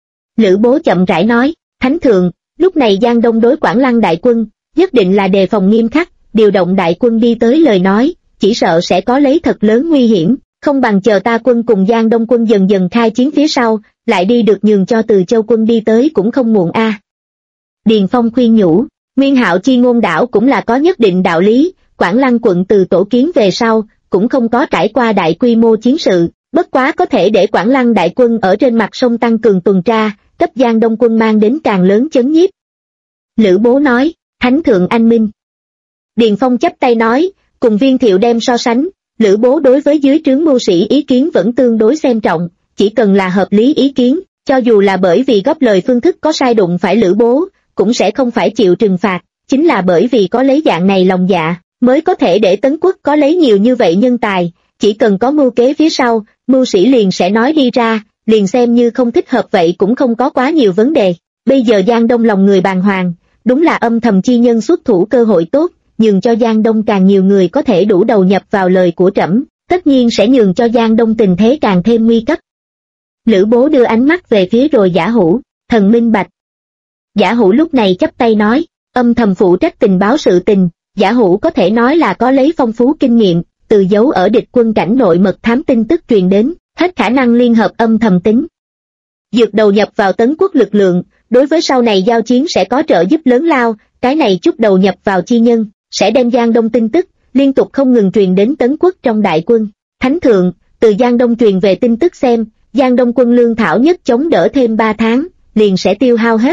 Lữ Bố chậm rãi nói, Thánh thượng, lúc này Giang Đông đối Quảng Lăng đại quân, nhất định là đề phòng nghiêm khắc, điều động đại quân đi tới lời nói, chỉ sợ sẽ có lấy thật lớn nguy hiểm, không bằng chờ ta quân cùng Giang Đông quân dần dần khai chiến phía sau, lại đi được nhường cho Từ Châu quân đi tới cũng không muộn a. Điền Phong khuyên nhủ, Nguyên Hạo chi ngôn đảo cũng là có nhất định đạo lý, Quảng Lăng quận từ tổ kiến về sau, cũng không có trải qua đại quy mô chiến sự, bất quá có thể để Quảng Lăng đại quân ở trên mặt sông tăng cường tuần tra, cấp Giang Đông quân mang đến càng lớn chấn nhiếp. Lữ Bố nói, Thánh thượng anh minh. Điền Phong chắp tay nói, cùng Viên Thiệu đem so sánh, Lữ Bố đối với dưới trướng mưu sĩ ý kiến vẫn tương đối xem trọng, chỉ cần là hợp lý ý kiến, cho dù là bởi vì góp lời phương thức có sai đụng phải Lữ Bố, cũng sẽ không phải chịu trừng phạt, chính là bởi vì có lấy dạng này lòng dạ, mới có thể để Tấn Quốc có lấy nhiều như vậy nhân tài, chỉ cần có mưu kế phía sau, mưu sĩ liền sẽ nói đi ra, liền xem như không thích hợp vậy cũng không có quá nhiều vấn đề. Bây giờ Giang Đông lòng người bàng hoàng, đúng là âm thầm chi nhân xuất thủ cơ hội tốt, nhường cho Giang Đông càng nhiều người có thể đủ đầu nhập vào lời của trẫm, tất nhiên sẽ nhường cho Giang Đông tình thế càng thêm nguy cấp. Lữ Bố đưa ánh mắt về phía rồi Giả Hữu, thần minh bạch. Giả Hữu lúc này chắp tay nói, âm thầm phụ trách tình báo sự tình, Giả Hữu có thể nói là có lấy phong phú kinh nghiệm, từ dấu ở địch quân cảnh nội mật thám tin tức truyền đến, hết khả năng liên hợp âm thầm tính. Dược đầu nhập vào Tấn Quốc lực lượng, đối với sau này giao chiến sẽ có trợ giúp lớn lao, cái này chút đầu nhập vào chi nhân, sẽ đem Giang Đông tin tức, liên tục không ngừng truyền đến Tấn Quốc trong đại quân. Thánh thượng, từ Giang Đông truyền về tin tức xem, Giang Đông quân lương thảo nhất chống đỡ thêm 3 tháng, liền sẽ tiêu hao hết.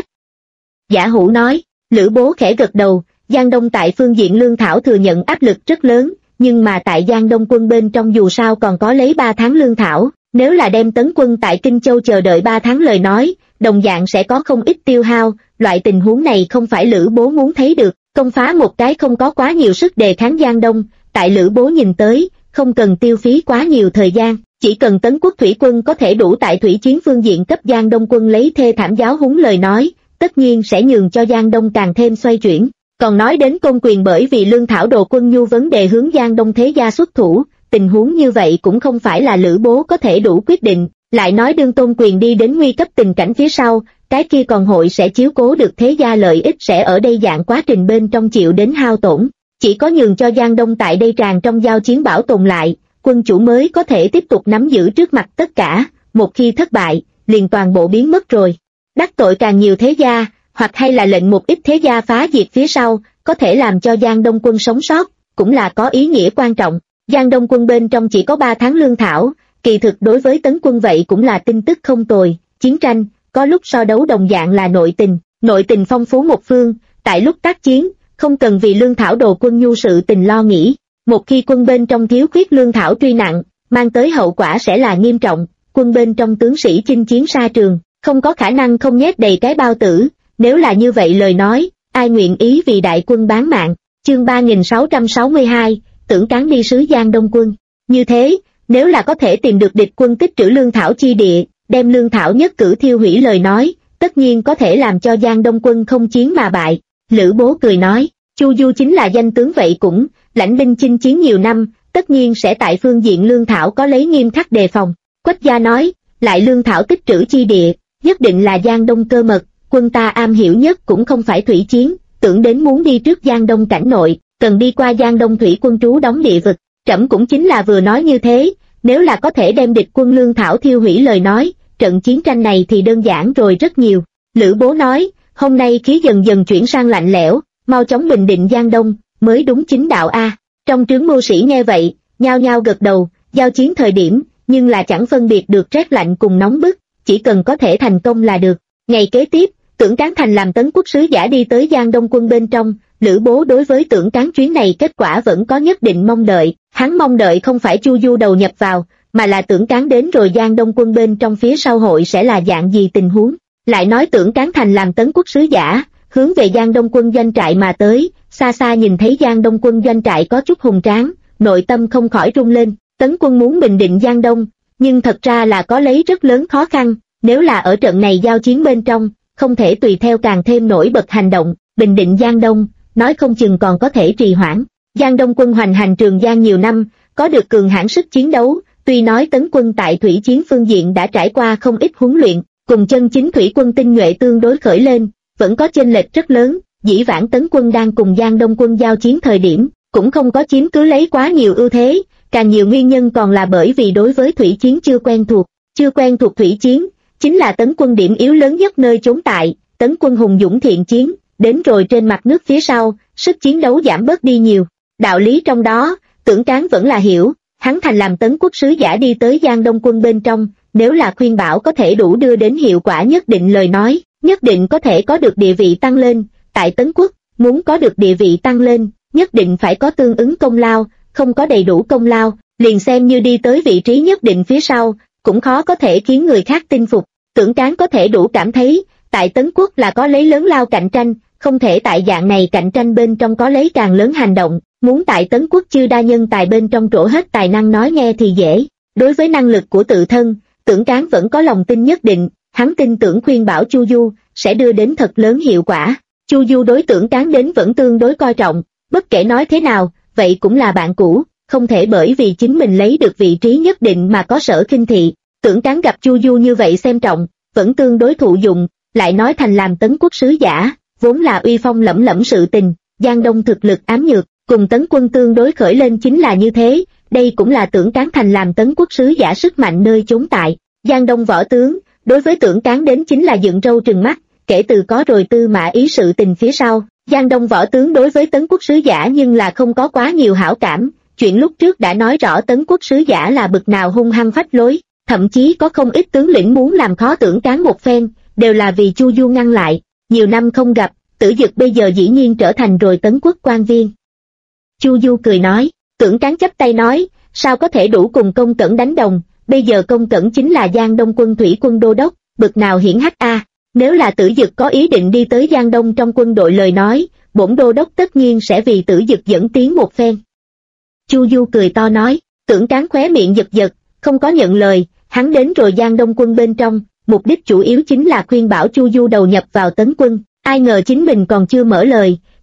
Giả Hữu nói, Lữ Bố khẽ gật đầu, Giang Đông tại phương diện lương thảo thừa nhận áp lực rất lớn, nhưng mà tại Giang Đông quân bên trong dù sao còn có lấy 3 tháng lương thảo, nếu là đem Tấn quân tại Kinh Châu chờ đợi 3 tháng lời nói, đồng dạng sẽ có không ít tiêu hao, loại tình huống này không phải Lữ Bố muốn thấy được, công phá một cái không có quá nhiều sức đề kháng Giang Đông, tại Lữ Bố nhìn tới, không cần tiêu phí quá nhiều thời gian, chỉ cần Tấn Quốc thủy quân có thể đủ tại thủy chiến phương diện cấp Giang Đông quân lấy thê thảm giáo huấn lời nói, tất nhiên sẽ nhường cho Giang Đông càng thêm xoay chuyển. Còn nói đến Tôn Quyền bởi vì lương thảo đồ quân nhu vấn đề hướng Giang Đông thế gia xuất thủ, tình huống như vậy cũng không phải là Lữ Bố có thể đủ quyết định, lại nói đương Tôn Quyền đi đến nguy cấp tình cảnh phía sau, cái kia còn hội sẽ chiếu cố được thế gia lợi ích sẽ ở đây dạng quá trình bên trong chịu đến hao tổn, chỉ có nhường cho Giang Đông tại đây tràn trong giao chiến bảo tồn lại, quân chủ mới có thể tiếp tục nắm giữ trước mặt tất cả, một khi thất bại, liền toàn bộ biến mất rồi. Đắc tội càng nhiều thế gia, hoặc hay là lệnh một ít thế gia phá diệt phía sau, có thể làm cho Giang Đông quân sống sót, cũng là có ý nghĩa quan trọng. Giang Đông quân bên trong chỉ có 3 tháng lương thảo, kỳ thực đối với tấn quân vậy cũng là tin tức không tồi. Chiến tranh, có lúc so đấu đồng dạng là nội tình phong phú một phương, tại lúc tác chiến, không cần vì lương thảo đồ quân nhu sự tình lo nghĩ. Một khi quân bên trong thiếu khuyết lương thảo truy nặng, mang tới hậu quả sẽ là nghiêm trọng, quân bên trong tướng sĩ chinh chiến xa trường, không có khả năng không nhét đầy cái bao tử, nếu là như vậy lời nói, ai nguyện ý vì đại quân bán mạng. Chương 3662, Tưởng Cán đi sứ Giang Đông quân. Như thế, nếu là có thể tìm được địch quân tích trữ lương thảo chi địa, đem lương thảo nhất cử thiêu hủy lời nói, tất nhiên có thể làm cho Giang Đông quân không chiến mà bại. Lữ Bố cười nói, Chu Du chính là danh tướng vậy cũng, lãnh binh chinh chiến nhiều năm, tất nhiên sẽ tại phương diện lương thảo có lấy nghiêm khắc đề phòng. Quách Gia nói, lại lương thảo tích trữ chi địa, nhất định là Giang Đông cơ mật, quân ta am hiểu nhất cũng không phải thủy chiến, tưởng đến muốn đi trước Giang Đông cảnh nội, cần đi qua Giang Đông thủy quân trú đóng địa vực. Trẫm cũng chính là vừa nói như thế, nếu là có thể đem địch quân lương thảo thiêu hủy lời nói, trận chiến tranh này thì đơn giản rồi rất nhiều. Lữ Bố nói, hôm nay khí dần dần chuyển sang lạnh lẽo, mau chóng bình định Giang Đông, mới đúng chính đạo a. Trong trướng mưu sĩ nghe vậy, nhao nhao gật đầu, giao chiến thời điểm, nhưng là chẳng phân biệt được rét lạnh cùng nóng bức, chỉ cần có thể thành công là được. Ngày kế tiếp, Tưởng Cán thành làm tấn quốc sứ giả đi tới Giang Đông quân bên trong, Lữ Bố đối với Tưởng Cán chuyến này kết quả vẫn có nhất định mong đợi, hắn mong đợi không phải Chu Du đầu nhập vào, mà là Tưởng Cán đến rồi Giang Đông quân bên trong phía sau hội sẽ là dạng gì tình huống. Lại nói Tưởng Cán thành làm tấn quốc sứ giả, hướng về Giang Đông quân doanh trại mà tới, xa xa nhìn thấy Giang Đông quân doanh trại có chút hùng tráng, nội tâm không khỏi rung lên. Tấn quân muốn bình định Giang Đông, nhưng thật ra là có lấy rất lớn khó khăn, nếu là ở trận này giao chiến bên trong, không thể tùy theo càng thêm nổi bật hành động, bình định Giang Đông, nói không chừng còn có thể trì hoãn. Giang Đông quân hoành hành Trường Giang nhiều năm, có được cường hãn sức chiến đấu, tuy nói tấn quân tại thủy chiến phương diện đã trải qua không ít huấn luyện, cùng chân chính thủy quân tinh nhuệ tương đối khởi lên, vẫn có chênh lệch rất lớn. Dĩ vãng tấn quân đang cùng Giang Đông quân giao chiến thời điểm, cũng không có chiếm cứ lấy quá nhiều ưu thế, càng nhiều nguyên nhân còn là bởi vì đối với thủy chiến chưa quen thuộc thủy chiến, chính là tấn quân điểm yếu lớn nhất nơi chốn tại, tấn quân hùng dũng thiện chiến, đến rồi trên mặt nước phía sau, sức chiến đấu giảm bớt đi nhiều. Đạo lý trong đó, Tưởng Cán vẫn là hiểu, hắn thành làm tấn quốc sứ giả đi tới Giang Đông quân bên trong, nếu là khuyên bảo có thể đủ đưa đến hiệu quả nhất định lời nói, nhất định có thể có được địa vị tăng lên. Tại tấn quốc, muốn có được địa vị tăng lên, nhất định phải có tương ứng công lao, không có đầy đủ công lao, liền xem như đi tới vị trí nhất định phía sau, cũng khó có thể khiến người khác tin phục. Tưởng Cán có thể đủ cảm thấy, tại tấn quốc là có lấy lớn lao cạnh tranh, không thể tại dạng này cạnh tranh bên trong có lấy càng lớn hành động, muốn tại tấn quốc chư đa nhân tài bên trong trổ hết tài năng nói nghe thì dễ. Đối với năng lực của tự thân, Tưởng Cán vẫn có lòng tin nhất định, hắn tin tưởng khuyên bảo Chu Du sẽ đưa đến thật lớn hiệu quả. Chu Du đối Tưởng Cán đến vẫn tương đối coi trọng, bất kể nói thế nào, vậy cũng là bạn cũ, không thể bởi vì chính mình lấy được vị trí nhất định mà có sở khinh thị. Tưởng Cán gặp Chu Du như vậy xem trọng, vẫn tương đối thụ dụng, lại nói thành làm tấn quốc sứ giả, vốn là uy phong lẫm lẫm sự tình, Giang Đông thực lực ám nhược, cùng tấn quân tương đối khởi lên chính là như thế, đây cũng là Tưởng Cán thành làm tấn quốc sứ giả sức mạnh nơi chốn tại. Giang Đông võ tướng, đối với Tưởng Cán đến chính là dựng râu trừng mắt, kể từ có rồi Tư Mã Ý sự tình phía sau, Giang Đông võ tướng đối với tấn quốc sứ giả nhưng là không có quá nhiều hảo cảm, chuyện lúc trước đã nói rõ tấn quốc sứ giả là bực nào hung hăng phách lối, thậm chí có không ít tướng lĩnh muốn làm khó Tưởng Cán một phen, đều là vì Chu Du ngăn lại. Nhiều năm không gặp, Tử Dực bây giờ dĩ nhiên trở thành rồi tấn quốc quan viên. Chu Du cười nói, Tưởng Cán chắp tay nói, sao có thể đủ cùng Công Cẩn đánh đồng, bây giờ Công Cẩn chính là Giang Đông quân thủy quân đô đốc, bực nào hiển hách a. Nếu là Tử Dực có ý định đi tới Giang Đông trong quân đội lời nói, bổn đô đốc tất nhiên sẽ vì Tử Dực dẫn tiến một phen. Chu Du cười to nói, Tưởng Cán khóe miệng giật giật, không có nhận lời, hắn đến rồi Giang Đông quân bên trong, mục đích chủ yếu chính là khuyên bảo Chu Du đầu nhập vào tấn quân, ai ngờ chính mình còn chưa mở lời,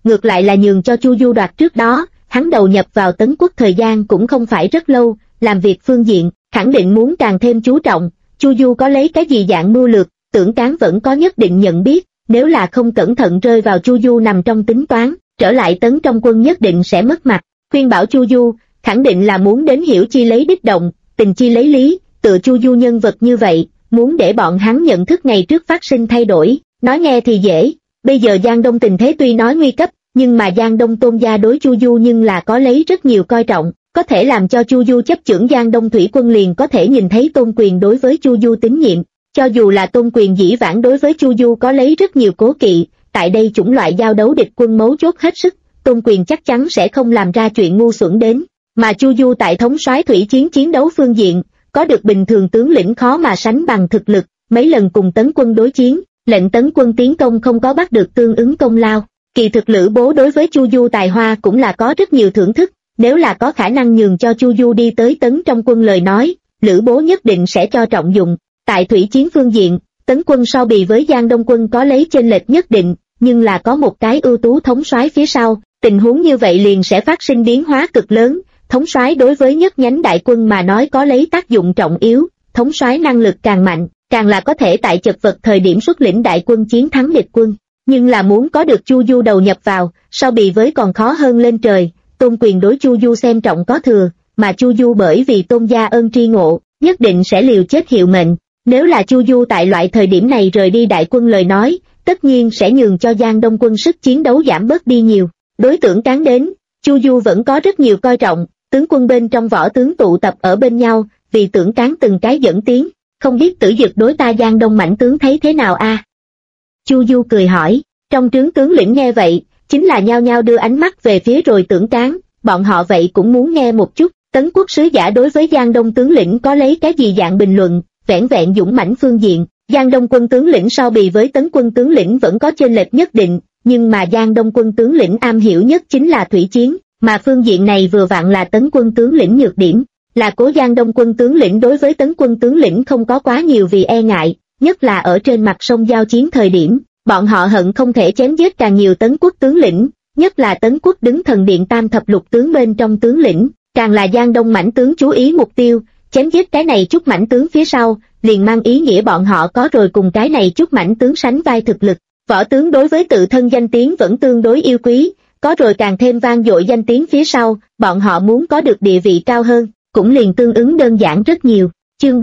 ngược lại là nhường cho Chu Du đoạt trước đó. Hắn đầu nhập vào Tấn Quốc thời gian cũng không phải rất lâu, làm việc phương diện, khẳng định muốn càng thêm chú trọng. Chu Du có lấy cái gì dạng mưu lược, Tưởng Cán vẫn có nhất định nhận biết, nếu là không cẩn thận rơi vào Chu Du nằm trong tính toán, trở lại Tấn trong quân nhất định sẽ mất mặt. Khuyên bảo Chu Du, khẳng định là muốn đến hiểu chi lấy đích động, tình chi lấy lý, tựa Chu Du nhân vật như vậy, muốn để bọn hắn nhận thức ngày trước phát sinh thay đổi. Nói nghe thì dễ, bây giờ Giang Đông tình thế tuy nói nguy cấp, nhưng mà Giang Đông Tôn gia đối Chu Du nhưng là có lấy rất nhiều coi trọng, có thể làm cho Chu Du chấp chưởng Giang Đông thủy quân liền có thể nhìn thấy Tôn Quyền đối với Chu Du tín nhiệm. Cho dù là Tôn Quyền dĩ vãng đối với Chu Du có lấy rất nhiều cố kỵ, tại đây chủng loại giao đấu địch quân mấu chốt hết sức, Tôn Quyền chắc chắn sẽ không làm ra chuyện ngu xuẩn đến. Mà Chu Du tại thống soái thủy chiến chiến đấu phương diện, có được bình thường tướng lĩnh khó mà sánh bằng thực lực, mấy lần cùng Tấn quân đối chiến, lệnh Tấn quân tiến công không có bắt được tương ứng công lao. Kỳ thực Lữ Bố đối với Chu Du tài hoa cũng là có rất nhiều thưởng thức, nếu là có khả năng nhường cho Chu Du đi tới Tấn trong quân lời nói, Lữ Bố nhất định sẽ cho trọng dụng. Tại thủy chiến phương diện, Tấn quân so bì với Giang Đông quân có lấy chênh lệch nhất định, nhưng là có một cái ưu tú thống soái phía sau, tình huống như vậy liền sẽ phát sinh biến hóa cực lớn. Thống soái đối với nhất nhánh đại quân mà nói có lấy tác dụng trọng yếu, thống soái năng lực càng mạnh, càng là có thể tại chật vật thời điểm xuất lĩnh đại quân chiến thắng địch quân. Nhưng là muốn có được Chu Du đầu nhập vào, so bì với còn khó hơn lên trời. Tôn Quyền đối Chu Du xem trọng có thừa, mà Chu Du bởi vì Tôn gia ơn tri ngộ, nhất định sẽ liều chết hiệu mệnh. Nếu là Chu Du tại loại thời điểm này rời đi đại quân lời nói, tất nhiên sẽ nhường cho Giang Đông quân sức chiến đấu giảm bớt đi nhiều. Đối Tưởng Cán đến, Chu Du vẫn có rất nhiều coi trọng, tướng quân bên trong võ tướng tụ tập ở bên nhau, vì Tưởng Cán từng cái dẫn tiếng, không biết Tử Dực đối ta Giang Đông mãnh tướng thấy thế nào a? Chu Du cười hỏi, trong trướng tướng lĩnh nghe vậy, chính là nhao nhao đưa ánh mắt về phía rồi Tưởng Cán, bọn họ vậy cũng muốn nghe một chút, Tấn quốc sứ giả đối với Giang Đông tướng lĩnh có lấy cái gì dạng bình luận, vẻn vẹn dũng mãnh phương diện, Giang Đông quân tướng lĩnh so bì với Tấn quân tướng lĩnh vẫn có chênh lệch nhất định, nhưng mà Giang Đông quân tướng lĩnh am hiểu nhất chính là thủy chiến, mà phương diện này vừa vặn là Tấn quân tướng lĩnh nhược điểm, là Cố Giang Đông quân tướng lĩnh đối với Tấn quân tướng lĩnh không có quá nhiều vì e ngại, nhất là ở trên mặt sông giao chiến thời điểm, bọn họ hận không thể chém giết càng nhiều Tấn quốc tướng lĩnh, nhất là Tấn quốc đứng thần điện tam thập lục tướng bên trong tướng lĩnh, càng là Giang Đông mãnh tướng chú ý mục tiêu, chém giết cái này chút mãnh tướng phía sau, liền mang ý nghĩa bọn họ có rồi cùng cái này chút mãnh tướng sánh vai thực lực. Võ tướng đối với tự thân danh tiếng vẫn tương đối yêu quý, có rồi càng thêm vang dội danh tiếng phía sau, bọn họ muốn có được địa vị cao hơn, cũng liền tương ứng đơn giản rất nhiều. Chương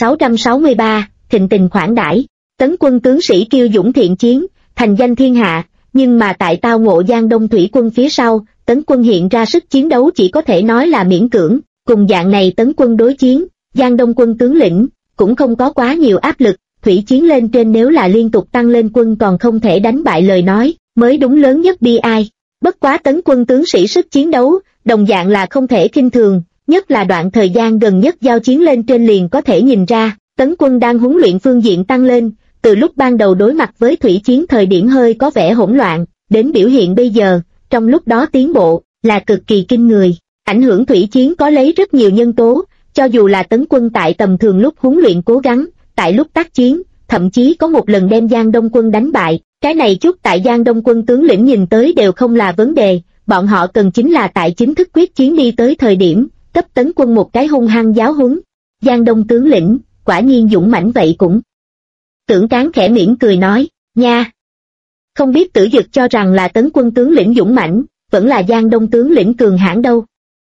3663, thịnh tình khoản đãi. Tấn quân tướng sĩ kiêu dũng thiện chiến, thành danh thiên hạ, nhưng mà tại tao ngộ Giang Đông thủy quân phía sau, Tấn quân hiện ra sức chiến đấu chỉ có thể nói là miễn cưỡng, cùng dạng này Tấn quân đối chiến, Giang Đông quân tướng lĩnh cũng không có quá nhiều áp lực, thủy chiến lên trên nếu là liên tục tăng lên quân còn không thể đánh bại lời nói, mới đúng lớn nhất bi ai. Bất quá Tấn quân tướng sĩ sức chiến đấu, đồng dạng là không thể khinh thường, nhất là đoạn thời gian gần nhất giao chiến lên trên liền có thể nhìn ra, Tấn quân đang huấn luyện phương diện tăng lên, từ lúc ban đầu đối mặt với thủy chiến thời điểm hơi có vẻ hỗn loạn, đến biểu hiện bây giờ, trong lúc đó tiến bộ, là cực kỳ kinh người. Ảnh hưởng thủy chiến có lấy rất nhiều nhân tố, cho dù là Tấn quân tại tầm thường lúc huấn luyện cố gắng, tại lúc tác chiến, thậm chí có một lần đem Giang Đông quân đánh bại, cái này chút tại Giang Đông quân tướng lĩnh nhìn tới đều không là vấn đề, bọn họ cần chính là tại chính thức quyết chiến đi tới thời điểm, cấp Tấn quân một cái hung hăng giáo huấn. Giang Đông tướng lĩnh, quả nhiên dũng mãnh vậy cũng. Tưởng Cán khẽ mỉm cười nói, nha. Không biết Tử Dực cho rằng là Tấn quân tướng lĩnh dũng mãnh, vẫn là Giang Đông tướng lĩnh cường hãn đâu.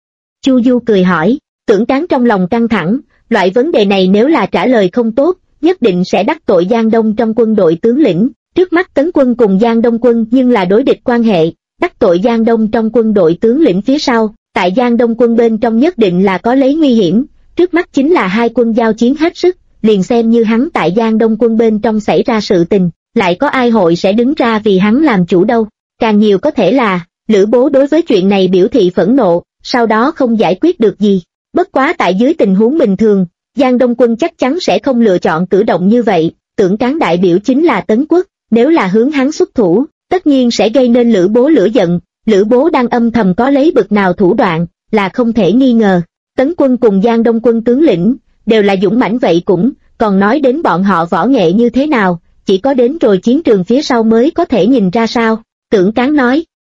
Chu Du cười hỏi, Tưởng Cán trong lòng căng thẳng, loại vấn đề này nếu là trả lời không tốt, nhất định sẽ đắc tội Giang Đông trong quân đội tướng lĩnh. Trước mắt Tấn quân cùng Giang Đông quân nhưng là đối địch quan hệ, đắc tội Giang Đông trong quân đội tướng lĩnh phía sau, tại Giang Đông quân bên trong nhất định là có lấy nguy hiểm, trước mắt chính là hai quân giao chiến hết sức, liền xem như hắn tại Giang Đông quân bên trong xảy ra sự tình, lại có ai hội sẽ đứng ra vì hắn làm chủ đâu, càng nhiều có thể là, Lữ Bố đối với chuyện này biểu thị phẫn nộ, sau đó không giải quyết được gì, bất quá tại dưới tình huống bình thường, Giang Đông quân chắc chắn sẽ không lựa chọn cử động như vậy, Tưởng Cán đại biểu chính là Tấn quốc, nếu là hướng hắn xuất thủ, tất nhiên sẽ gây nên Lữ Bố lửa giận, Lữ Bố đang âm thầm có lấy bực nào thủ đoạn, là không thể nghi ngờ. Tấn quân cùng Giang Đông quân tướng lĩnh, đều là dũng mãnh vậy cũng, còn nói đến bọn họ võ nghệ như thế nào, chỉ có đến rồi chiến trường phía sau mới có thể nhìn ra sao. Tưởng Cán nói,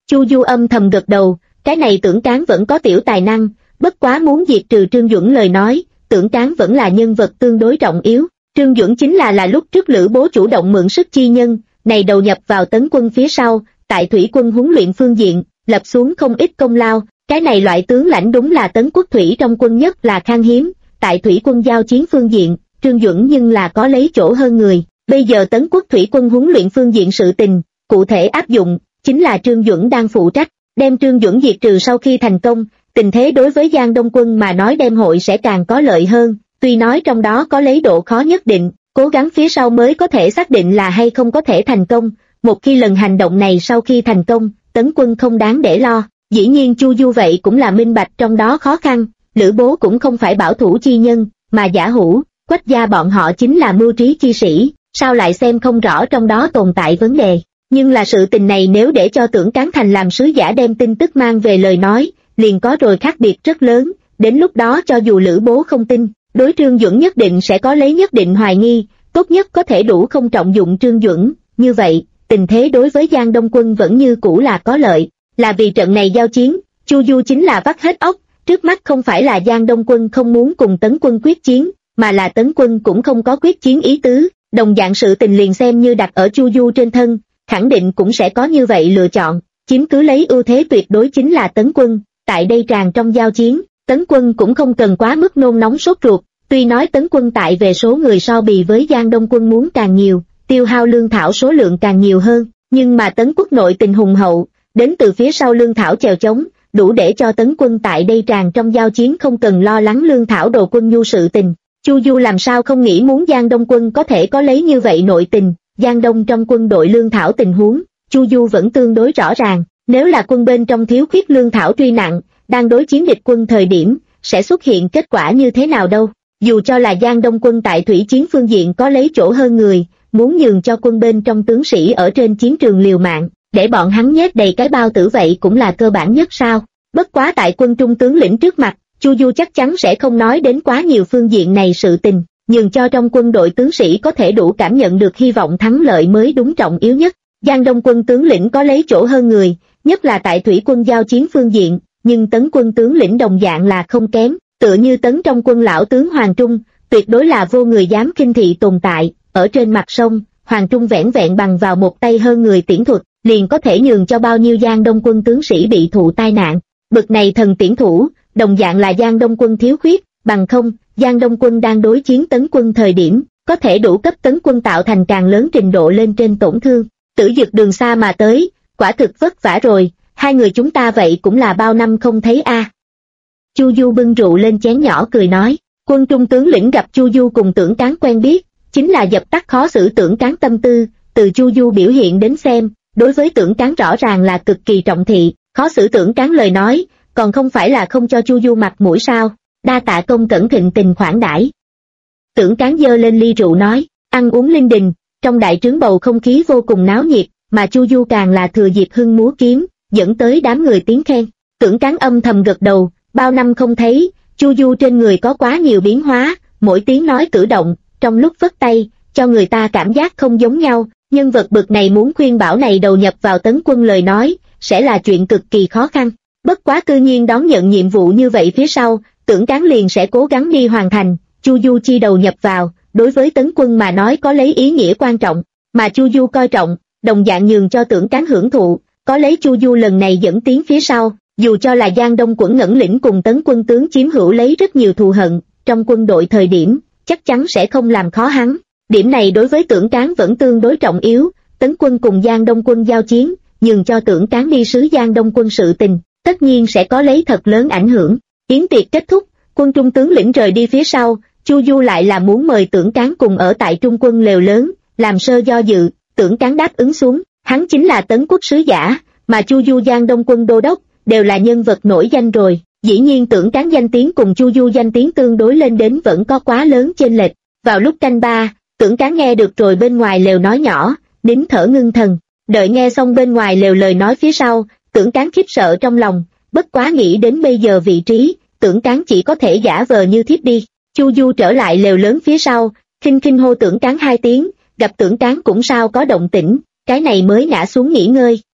Chu Du âm thầm gật đầu, cái này Tưởng Cán vẫn có tiểu tài năng, bất quá muốn diệt trừ Trương Duẩn lời nói, Tưởng Cán vẫn là nhân vật tương đối trọng yếu. Trương Duẩn chính là lúc trước Lữ Bố chủ động mượn sức chi nhân, này đầu nhập vào Tấn quân phía sau, tại thủy quân huấn luyện phương diện, lập xuống không ít công lao, cái này loại tướng lãnh đúng là Tấn quốc thủy trong quân nhất là khan hiếm, tại thủy quân giao chiến phương diện, Trương Duẩn nhưng là có lấy chỗ hơn người. Bây giờ Tấn quốc thủy quân huấn luyện phương diện sự tình, cụ thể áp dụng, chính là Trương Duẩn đang phụ trách, đem Trương Duẩn diệt trừ sau khi thành công, tình thế đối với Giang Đông quân mà nói đem hội sẽ càng có lợi hơn, tuy nói trong đó có lấy độ khó nhất định, cố gắng phía sau mới có thể xác định là hay không có thể thành công, một khi lần hành động này sau khi thành công, Tấn quân không đáng để lo, dĩ nhiên Chu Du vậy cũng là minh bạch trong đó khó khăn, Lữ Bố cũng không phải bảo thủ chi nhân, mà Giả Hữu, Quách gia bọn họ chính là mưu trí chi sĩ, sao lại xem không rõ trong đó tồn tại vấn đề. Nhưng là sự tình này nếu để cho Tưởng Cán Thành làm sứ giả đem tin tức mang về lời nói, liền có rồi khác biệt rất lớn, đến lúc đó cho dù Lữ Bố không tin, đối Trương Duẩn nhất định sẽ có lấy nhất định hoài nghi, tốt nhất có thể đủ không trọng dụng Trương Duẩn, như vậy, tình thế đối với Giang Đông quân vẫn như cũ là có lợi, là vì trận này giao chiến, Chu Du chính là vắt hết óc, trước mắt không phải là Giang Đông quân không muốn cùng Tấn quân quyết chiến, mà là Tấn quân cũng không có quyết chiến ý tứ, đồng dạng sự tình liền xem như đặt ở Chu Du trên thân, khẳng định cũng sẽ có như vậy lựa chọn, chiếm cứ lấy ưu thế tuyệt đối chính là Tấn quân, tại đây tràn trong giao chiến, Tấn quân cũng không cần quá mức nôn nóng sốt ruột, tuy nói Tấn quân tại về số người so bì với Giang Đông quân muốn càng nhiều, tiêu hao lương thảo số lượng càng nhiều hơn, nhưng mà Tấn quốc nội tình hùng hậu, đến từ phía sau lương thảo chèo chống, đủ để cho Tấn quân tại đây tràn trong giao chiến không cần lo lắng lương thảo đồ quân nhu sự tình. Chu Du làm sao không nghĩ muốn Giang Đông quân có thể có lấy như vậy nội tình, Giang Đông trong quân đội lương thảo tình huống, Chu Du vẫn tương đối rõ ràng, nếu là quân bên trong thiếu khuyết lương thảo truy nặng, đang đối chiến địch quân thời điểm, sẽ xuất hiện kết quả như thế nào đâu. Dù cho là Giang Đông quân tại thủy chiến phương diện có lấy chỗ hơn người, muốn nhường cho quân bên trong tướng sĩ ở trên chiến trường liều mạng, để bọn hắn nhét đầy cái bao tử vậy cũng là cơ bản nhất sao. Bất quá tại quân trung tướng lĩnh trước mặt, Chu Du chắc chắn sẽ không nói đến quá nhiều phương diện này sự tình, nhường cho trong quân đội tướng sĩ có thể đủ cảm nhận được hy vọng thắng lợi mới đúng trọng yếu nhất. Giang Đông quân tướng lĩnh có lấy chỗ hơn người, nhất là tại thủy quân giao chiến phương diện, nhưng Tấn quân tướng lĩnh đồng dạng là không kém, tựa như Tấn trong quân lão tướng Hoàng Trung, tuyệt đối là vô người dám khinh thị tồn tại, ở trên mặt sông, Hoàng Trung vẻn vẹn bằng vào một tay hơn người tiễn thuật, liền có thể nhường cho bao nhiêu Giang Đông quân tướng sĩ bị thụ tai nạn. Bực này thần tiễn thủ, đồng dạng là Giang Đông quân thiếu khuyết, bằng không, Giang Đông quân đang đối chiến Tấn quân thời điểm, có thể đủ cấp Tấn quân tạo thành càng lớn trình độ lên trên tổn thương. Tử Dực đường xa mà tới, quả thực vất vả rồi, hai người chúng ta vậy cũng là bao năm không thấy a. Chu Du bưng rượu lên chén nhỏ cười nói, quân trung tướng lĩnh gặp Chu Du cùng Tưởng Cán quen biết, chính là dập tắt khó xử Tưởng Cán tâm tư, từ Chu Du biểu hiện đến xem, đối với Tưởng Cán rõ ràng là cực kỳ trọng thị, khó xử Tưởng Cán lời nói, còn không phải là không cho Chu Du mặt mũi sao, đa tạ công cẩn thịnh tình khoản đãi. Tưởng Cán giơ lên ly rượu nói, ăn uống linh đình, trong đại trướng bầu không khí vô cùng náo nhiệt, mà Chu Du càng là thừa dịp hưng múa kiếm, dẫn tới đám người tiếng khen. Tưởng Cán âm thầm gật đầu, bao năm không thấy, Chu Du trên người có quá nhiều biến hóa, mỗi tiếng nói cử động, trong lúc vất tay, cho người ta cảm giác không giống nhau, nhân vật bực này muốn khuyên bảo này đầu nhập vào Tấn quân lời nói, sẽ là chuyện cực kỳ khó khăn. Bất quá tự nhiên đón nhận nhiệm vụ như vậy phía sau, Tưởng Cán liền sẽ cố gắng đi hoàn thành, Chu Du chi đầu nhập vào, đối với Tấn quân mà nói có lấy ý nghĩa quan trọng, mà Chu Du coi trọng, đồng dạng nhường cho Tưởng Cán hưởng thụ, có lấy Chu Du lần này dẫn tiến phía sau, dù cho là Giang Đông quận ngẩn lĩnh cùng Tấn quân tướng chiếm hữu lấy rất nhiều thù hận, trong quân đội thời điểm, chắc chắn sẽ không làm khó hắn. Điểm này đối với Tưởng Cán vẫn tương đối trọng yếu, Tấn quân cùng Giang Đông quân giao chiến, nhường cho Tưởng Cán đi sứ Giang Đông quân sự tình, tất nhiên sẽ có lấy thật lớn ảnh hưởng. Yến tiệc kết thúc, quân trung tướng lĩnh rời đi phía sau, Chu Du lại là muốn mời Tưởng Cán cùng ở tại trung quân lều lớn, làm sơ do dự, Tưởng Cán đáp ứng xuống, hắn chính là Tấn quốc sứ giả, mà Chu Du Giang Đông quân đô đốc, đều là nhân vật nổi danh rồi, dĩ nhiên Tưởng Cán danh tiếng cùng Chu Du danh tiếng tương đối lên đến vẫn có quá lớn chênh lệch. Vào lúc canh ba, Tưởng Cán nghe được rồi bên ngoài lều nói nhỏ, nín thở ngưng thần, đợi nghe xong bên ngoài lều lời nói phía sau, Tưởng Cán khiếp sợ trong lòng, bất quá nghĩ đến bây giờ vị trí, Tưởng Cán chỉ có thể giả vờ như thiếp đi. Chu Du trở lại lều lớn phía sau, khinh khinh hô Tưởng Cán hai tiếng, gặp Tưởng Cán cũng sao có động tĩnh, cái này mới ngã xuống nghỉ ngơi.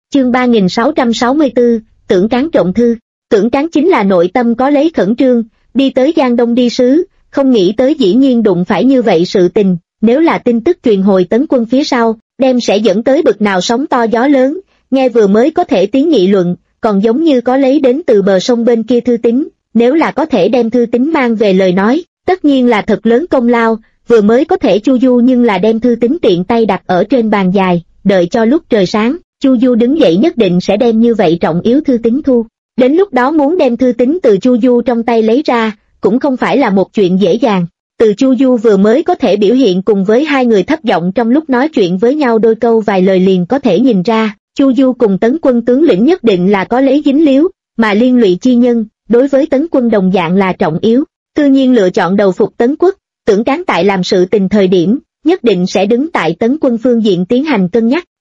Chương 3664, Tưởng Tráng trộm thư. Tưởng Tráng chính là nội tâm có lấy khẩn trương, đi tới Giang Đông đi sứ, không nghĩ tới dĩ nhiên đụng phải như vậy sự tình, nếu là tin tức truyền hồi Tấn Quân phía sau, đem sẽ dẫn tới bực nào sóng to gió lớn, nghe vừa mới có thể tiếng nghị luận, còn giống như có lấy đến từ bờ sông bên kia thư tín, nếu là có thể đem thư tín mang về lời nói, tất nhiên là thật lớn công lao, vừa mới có thể Chu Du nhưng là đem thư tín tiện tay đặt ở trên bàn dài, đợi cho lúc trời sáng, Chu Du đứng dậy nhất định sẽ đem như vậy trọng yếu thư tín thu. Đến lúc đó muốn đem thư tín từ Chu Du trong tay lấy ra, cũng không phải là một chuyện dễ dàng. Từ Chu Du vừa mới có thể biểu hiện cùng với hai người thấp giọng trong lúc nói chuyện với nhau đôi câu vài lời liền có thể nhìn ra, Chu Du cùng Tấn Quân tướng lĩnh nhất định là có lấy dính líu, mà liên lụy chi nhân, đối với Tấn Quân đồng dạng là trọng yếu. Tự nhiên lựa chọn đầu phục Tấn Quốc, Tưởng Tráng tại làm sự tình thời điểm, nhất định sẽ đứng tại Tấn Quân phương diện tiến hành cân nhắc,